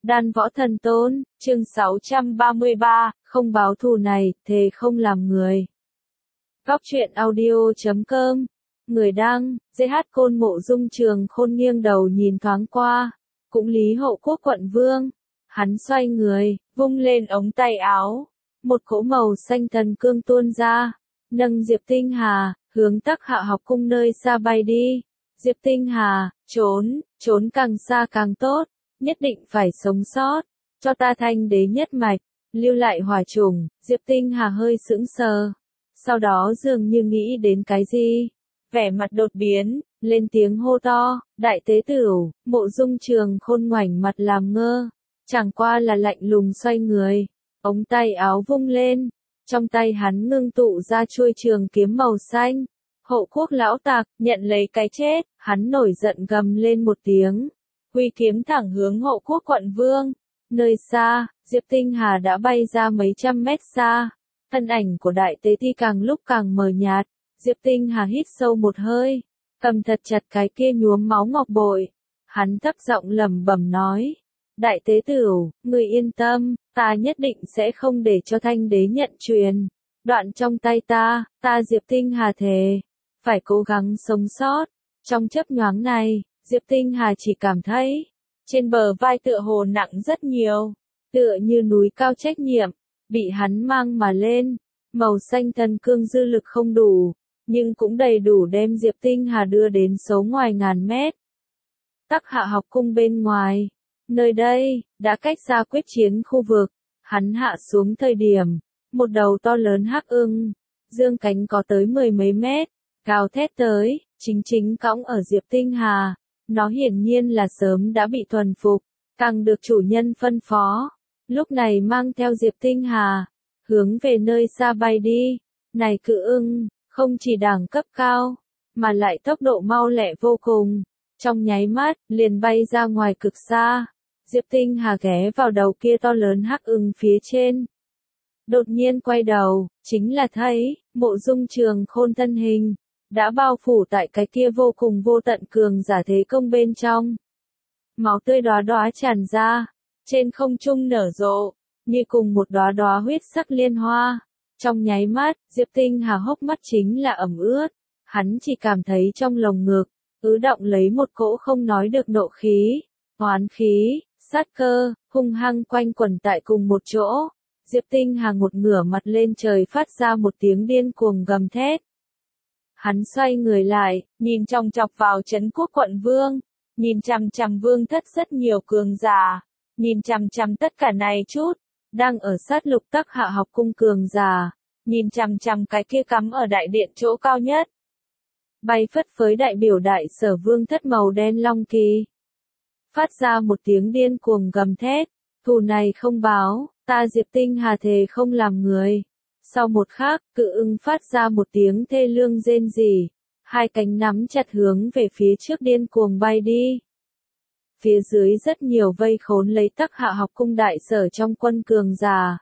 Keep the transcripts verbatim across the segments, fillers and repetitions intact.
Đan Võ Thần Tôn, chương sáu trăm ba mươi ba, không báo thù này, thề không làm người. Góc truyện audio chấm com, người đăng, giê hát Côn Mộ Dung Trường Khôn nghiêng đầu nhìn thoáng qua, cũng Lý Hậu Quốc quận vương. Hắn xoay người, vung lên ống tay áo, một cỗ màu xanh thần cương tuôn ra, nâng Diệp Tinh Hà, hướng Tắc Hạ học cung nơi xa bay đi. Diệp Tinh Hà, trốn, trốn càng xa càng tốt, nhất định phải sống sót, cho ta thanh đế nhất mạch, lưu lại hỏa chủng. Diệp Tinh Hà hơi sững sờ, sau đó dường như nghĩ đến cái gì, vẻ mặt đột biến, lên tiếng hô to, đại tế tửu. Mộ Dung Trường Khôn ngoảnh mặt làm ngơ, chẳng qua là lạnh lùng xoay người, ống tay áo vung lên, trong tay hắn ngưng tụ ra chuôi trường kiếm màu xanh. Hậu Quốc lão tặc, nhận lấy cái chết. Hắn nổi giận gầm lên một tiếng, huy kiếm thẳng hướng Hậu Quốc quận vương. Nơi xa, Diệp Tinh Hà đã bay ra mấy trăm mét xa, thân ảnh của đại tế ti càng lúc càng mờ nhạt. Diệp Tinh Hà hít sâu một hơi, cầm thật chặt cái kia nhuốm máu ngọc bội, hắn thấp giọng lẩm bẩm nói, đại tế tửu, người yên tâm, ta nhất định sẽ không để cho thanh đế nhận truyền. Đoạn trong tay ta, ta Diệp Tinh Hà thề, phải cố gắng sống sót. Trong chớp nhoáng này, Diệp Tinh Hà chỉ cảm thấy, trên bờ vai tựa hồ nặng rất nhiều, tựa như núi cao trách nhiệm, bị hắn mang mà lên. Màu xanh thần cương dư lực không đủ, nhưng cũng đầy đủ đem Diệp Tinh Hà đưa đến số ngoài ngàn mét. Tắc Hạ học cung bên ngoài, nơi đây, đã cách xa quyết chiến khu vực. Hắn hạ xuống thời điểm, một đầu to lớn hắc ưng, dương cánh có tới mười mấy mét, gào thét tới, chính chính cõng ở Diệp Tinh Hà. Nó hiển nhiên là sớm đã bị thuần phục, càng được chủ nhân phân phó, lúc này mang theo Diệp Tinh Hà, hướng về nơi xa bay đi. Này cự ưng, không chỉ đẳng cấp cao, mà lại tốc độ mau lẹ vô cùng, trong nháy mắt, liền bay ra ngoài cực xa. Diệp Tinh Hà ghé vào đầu kia to lớn hắc ưng phía trên. Đột nhiên quay đầu, chính là thấy, Mộ Dung Trường Khôn thân hình, đã bao phủ tại cái kia vô cùng vô tận cường giả thế công bên trong. Máu tươi đóa đóa tràn ra, trên không trung nở rộ, như cùng một đóa đóa huyết sắc liên hoa. Trong nháy mắt, Diệp Tinh Hà hốc mắt chính là ẩm ướt, hắn chỉ cảm thấy trong lồng ngực, ứ động lấy một cỗ không nói được nộ khí, oán khí, sát cơ, hung hăng quanh quẩn tại cùng một chỗ. Diệp Tinh Hà một ngửa mặt lên trời phát ra một tiếng điên cuồng gầm thét. Hắn xoay người lại, nhìn chòng chọc vào Trấn Quốc quận vương, nhìn chằm chằm vương thất rất nhiều cường giả, nhìn chằm chằm tất cả này chút, đang ở sát lục Tắc Hạ học cung cường giả, nhìn chằm chằm cái kia cắm ở đại điện chỗ cao nhất. Bay phất phới đại biểu đại sở vương thất màu đen long kỳ, phát ra một tiếng điên cuồng gầm thét, thù này không báo, ta Diệp Tinh Hà thề không làm người. Sau một khắc, cự ưng phát ra một tiếng thê lương rên rỉ, hai cánh nắm chặt hướng về phía trước điên cuồng bay đi. Phía dưới rất nhiều vây khốn lấy Tắc Hạ học cung đại sở trong quân cường giả,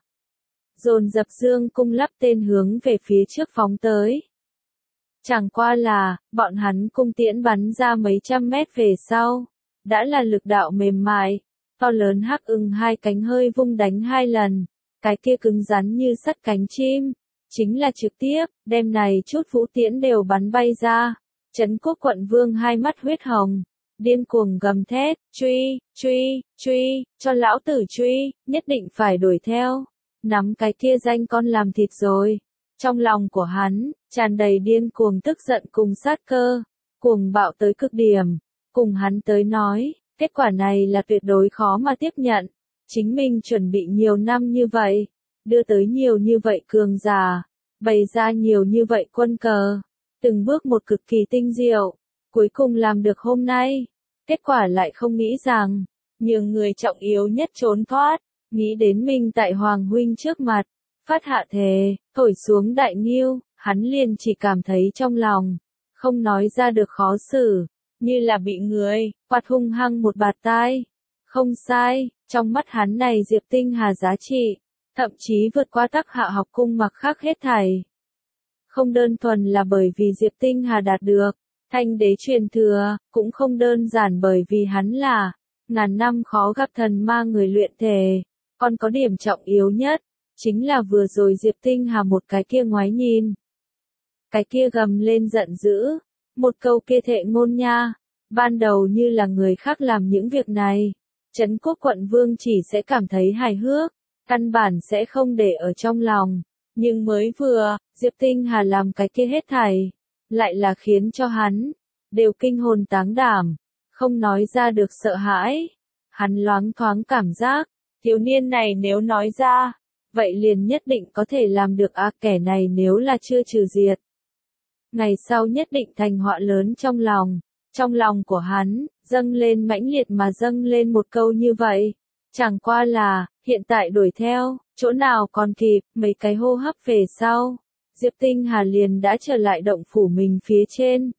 dồn dập dương cung lắp tên hướng về phía trước phóng tới. Chẳng qua là, bọn hắn cung tiễn bắn ra mấy trăm mét về sau, đã là lực đạo mềm mại, to lớn hắc ưng hai cánh hơi vung đánh hai lần, cái kia cứng rắn như sắt cánh chim, chính là trực tiếp, đem này chút vũ tiễn đều bắn bay ra. Trấn Quốc quận vương hai mắt huyết hồng, điên cuồng gầm thét, truy, truy, truy, cho lão tử truy, nhất định phải đuổi theo, nắm cái kia danh con làm thịt rồi. Trong lòng của hắn, tràn đầy điên cuồng tức giận cùng sát cơ, cuồng bạo tới cực điểm, cùng hắn tới nói, kết quả này là tuyệt đối khó mà tiếp nhận. Chính mình chuẩn bị nhiều năm như vậy, đưa tới nhiều như vậy cường giả, bày ra nhiều như vậy quân cờ, từng bước một cực kỳ tinh diệu, cuối cùng làm được hôm nay. Kết quả lại không nghĩ rằng, nhường người trọng yếu nhất trốn thoát, nghĩ đến mình tại Hoàng huynh trước mặt, phát hạ thề, thổi xuống đại nghiêu, hắn liền chỉ cảm thấy trong lòng, không nói ra được khó xử, như là bị người, quạt hung hăng một bạt tai. Không sai, trong mắt hắn này Diệp Tinh Hà giá trị, thậm chí vượt qua Tắc Hạ học cung mặc khác hết thảy. Không đơn thuần là bởi vì Diệp Tinh Hà đạt được thanh đế truyền thừa, cũng không đơn giản bởi vì hắn là ngàn năm khó gặp thần ma người luyện thể, còn có điểm trọng yếu nhất, chính là vừa rồi Diệp Tinh Hà một cái kia ngoái nhìn. Cái kia gầm lên giận dữ, một câu kia thệ ngôn nha, ban đầu như là người khác làm những việc này, Trấn Quốc quận vương chỉ sẽ cảm thấy hài hước, căn bản sẽ không để ở trong lòng, nhưng mới vừa, Diệp Tinh Hà làm cái kia hết thảy, lại là khiến cho hắn đều kinh hồn táng đảm, không nói ra được sợ hãi. Hắn loáng thoáng cảm giác, thiếu niên này nếu nói ra, vậy liền nhất định có thể làm được a, kẻ này nếu là chưa trừ diệt, ngày sau nhất định thành họa lớn trong lòng. Trong lòng của hắn, dâng lên mãnh liệt mà dâng lên một câu như vậy. Chẳng qua là, hiện tại đuổi theo, chỗ nào còn kịp, mấy cái hô hấp về sau. Diệp Tinh Hà liền đã trở lại động phủ mình phía trên.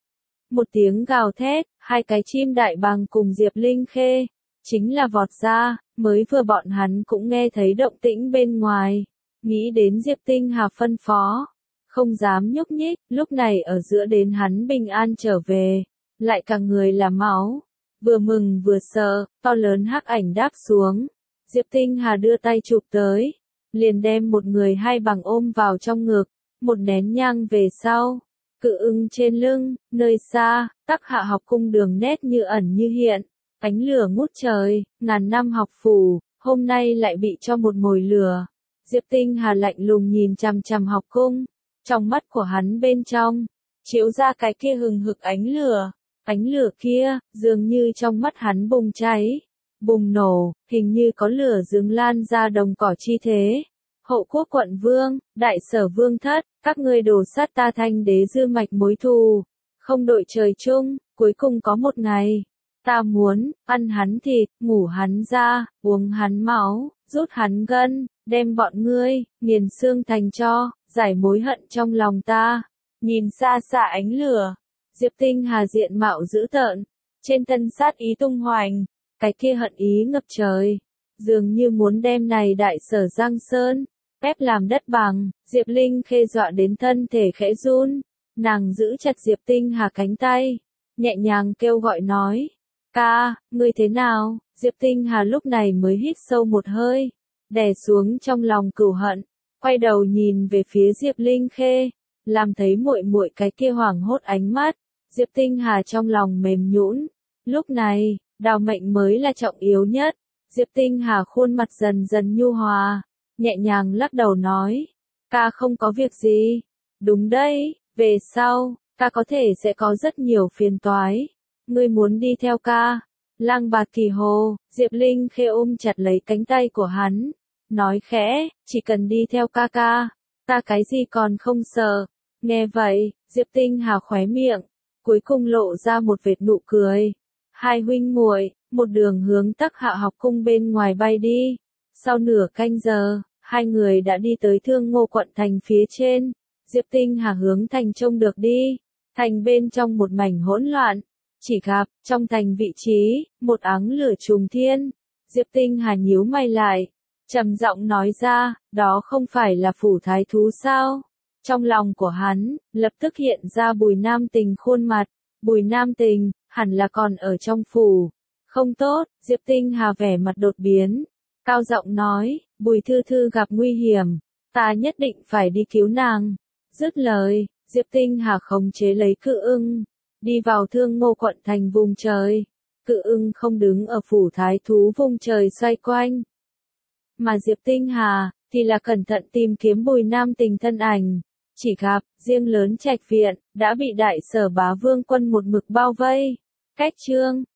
Một tiếng gào thét, hai cái chim đại bàng cùng Diệp Linh Khê, chính là vọt ra, mới vừa bọn hắn cũng nghe thấy động tĩnh bên ngoài. Nghĩ đến Diệp Tinh Hà phân phó, không dám nhúc nhích, lúc này ở giữa đến hắn bình an trở về. Lại cả người là máu, vừa mừng vừa sợ, to lớn hắc ảnh đáp xuống. Diệp Tinh Hà đưa tay chụp tới, liền đem một người hai bằng ôm vào trong ngực, một nén nhang về sau, cự ưng trên lưng, nơi xa, Tắc Hạ học cung đường nét như ẩn như hiện, ánh lửa ngút trời, ngàn năm học phủ, hôm nay lại bị cho một mồi lửa. Diệp Tinh Hà lạnh lùng nhìn chằm chằm học cung, trong mắt của hắn bên trong, chiếu ra cái kia hừng hực ánh lửa. Ánh lửa kia, dường như trong mắt hắn bùng cháy, bùng nổ, hình như có lửa dướng lan ra đồng cỏ chi thế. Hậu quốc quận vương, đại sở vương thất, các ngươi đổ sát ta Thanh đế dư mạch mối thù, không đội trời chung, cuối cùng có một ngày, ta muốn, ăn hắn thịt, ngủ hắn da, uống hắn máu, rút hắn gân, đem bọn ngươi, nghiền xương thành cho, giải mối hận trong lòng ta. Nhìn xa xa ánh lửa, Diệp Tinh Hà diện mạo dữ tợn, trên thân sát ý tung hoành, cái kia hận ý ngập trời, dường như muốn đem này đại sở Giang Sơn, ép làm đất bằng. Diệp Linh Khê dọa đến thân thể khẽ run, nàng giữ chặt Diệp Tinh Hà cánh tay, nhẹ nhàng kêu gọi nói, ca, ngươi thế nào? Diệp Tinh Hà lúc này mới hít sâu một hơi, đè xuống trong lòng cừu hận, quay đầu nhìn về phía Diệp Linh Khê, làm thấy muội muội cái kia hoảng hốt ánh mắt. Diệp Tinh Hà trong lòng mềm nhũn, lúc này, đào mệnh mới là trọng yếu nhất. Diệp Tinh Hà khuôn mặt dần dần nhu hòa, nhẹ nhàng lắc đầu nói, ca không có việc gì, đúng đấy, về sau, ca có thể sẽ có rất nhiều phiền toái, ngươi muốn đi theo ca. Lang Bạt Kỳ Hồ, Diệp Linh Khê ôm chặt lấy cánh tay của hắn, nói khẽ, chỉ cần đi theo ca ca, ta cái gì còn không sợ. Nghe vậy, Diệp Tinh Hà khóe miệng, cuối cùng lộ ra một vệt nụ cười. Hai huynh muội, một đường hướng Tắc Hạ học cung bên ngoài bay đi. Sau nửa canh giờ, hai người đã đi tới Thương Ngô quận thành phía trên. Diệp Tinh Hà hướng thành trông được đi. Thành bên trong một mảnh hỗn loạn. Chỉ gặp, trong thành vị trí, một áng lửa trùng thiên. Diệp Tinh Hà nhíu mày lại, trầm giọng nói ra, đó không phải là phủ thái thú sao? Trong lòng của hắn, lập tức hiện ra Bùi Nam Tình khuôn mặt. Bùi Nam Tình, hẳn là còn ở trong phủ. Không tốt, Diệp Tinh Hà vẻ mặt đột biến. Cao giọng nói, Bùi Thư Thư gặp nguy hiểm. Ta nhất định phải đi cứu nàng. Dứt lời, Diệp Tinh Hà khống chế lấy cự ưng. Đi vào Thương Ngô quận thành vùng trời. Cự ưng không đứng ở phủ thái thú vùng trời xoay quanh. Mà Diệp Tinh Hà, thì là cẩn thận tìm kiếm Bùi Nam Tình thân ảnh. Chỉ gặp, riêng lớn trạch viện, đã bị đại sở bá vương quân một mực bao vây. Cách chương